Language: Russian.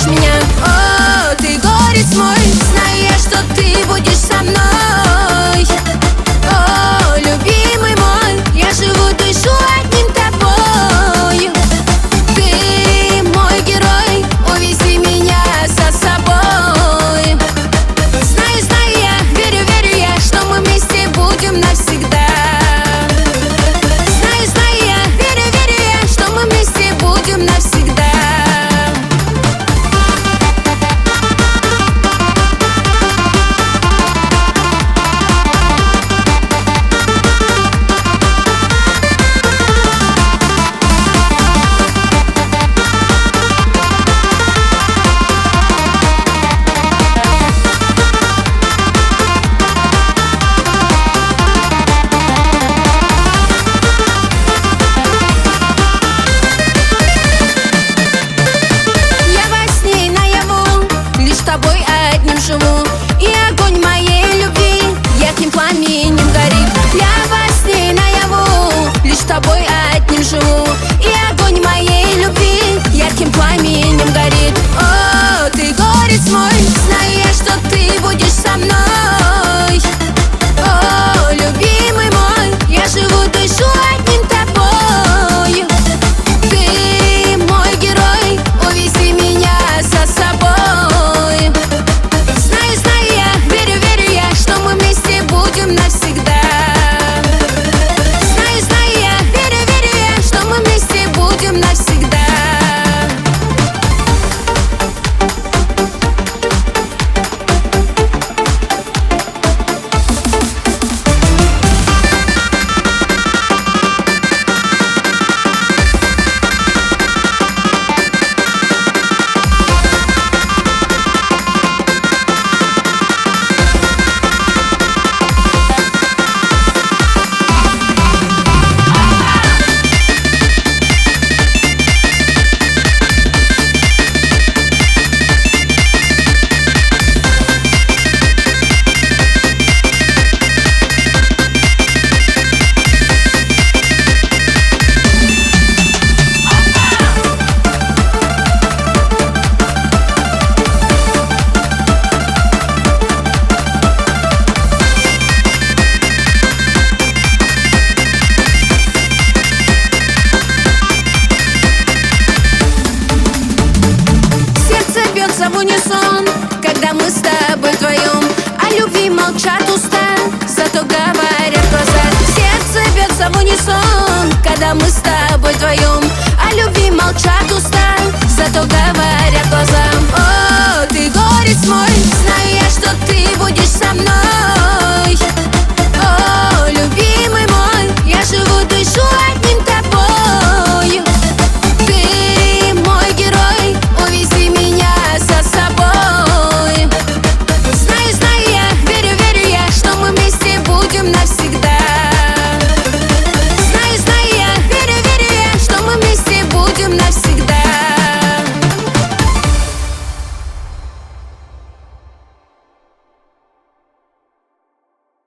любишь меня. О, ты горец мой, зная, что ты будешь со мной. О, любимый мой, я живу, дышу одним тобой. Ты мой герой, увези меня за собой. Знаю, знаю я, верю, верю я, что мы вместе будем навсегда. Знаю, знаю я, верю, верю я, что мы вместе будем навсегда. Тобой одним живу, и огонь моей любви ярким пламенем горит. Я во сне наяву, лишь тобой одним живу, и огонь моей любви ярким пламенем горит. О, ты горец мой, зная, что ты будешь со мной. О, любимый мой, я живу, дышу одним тобой. Ты мой герой, увези меня за собой. Навсегда. Знаю, знаю я, верю, верю я, что мы вместе будем навсегда. В унисон, когда мы с тобой вдвоем, о любви молчат уста, зато говорят глаза. Сердце бьется в унисон, когда мы с тобой вдвоем, о любви молчат уста, зато говорят.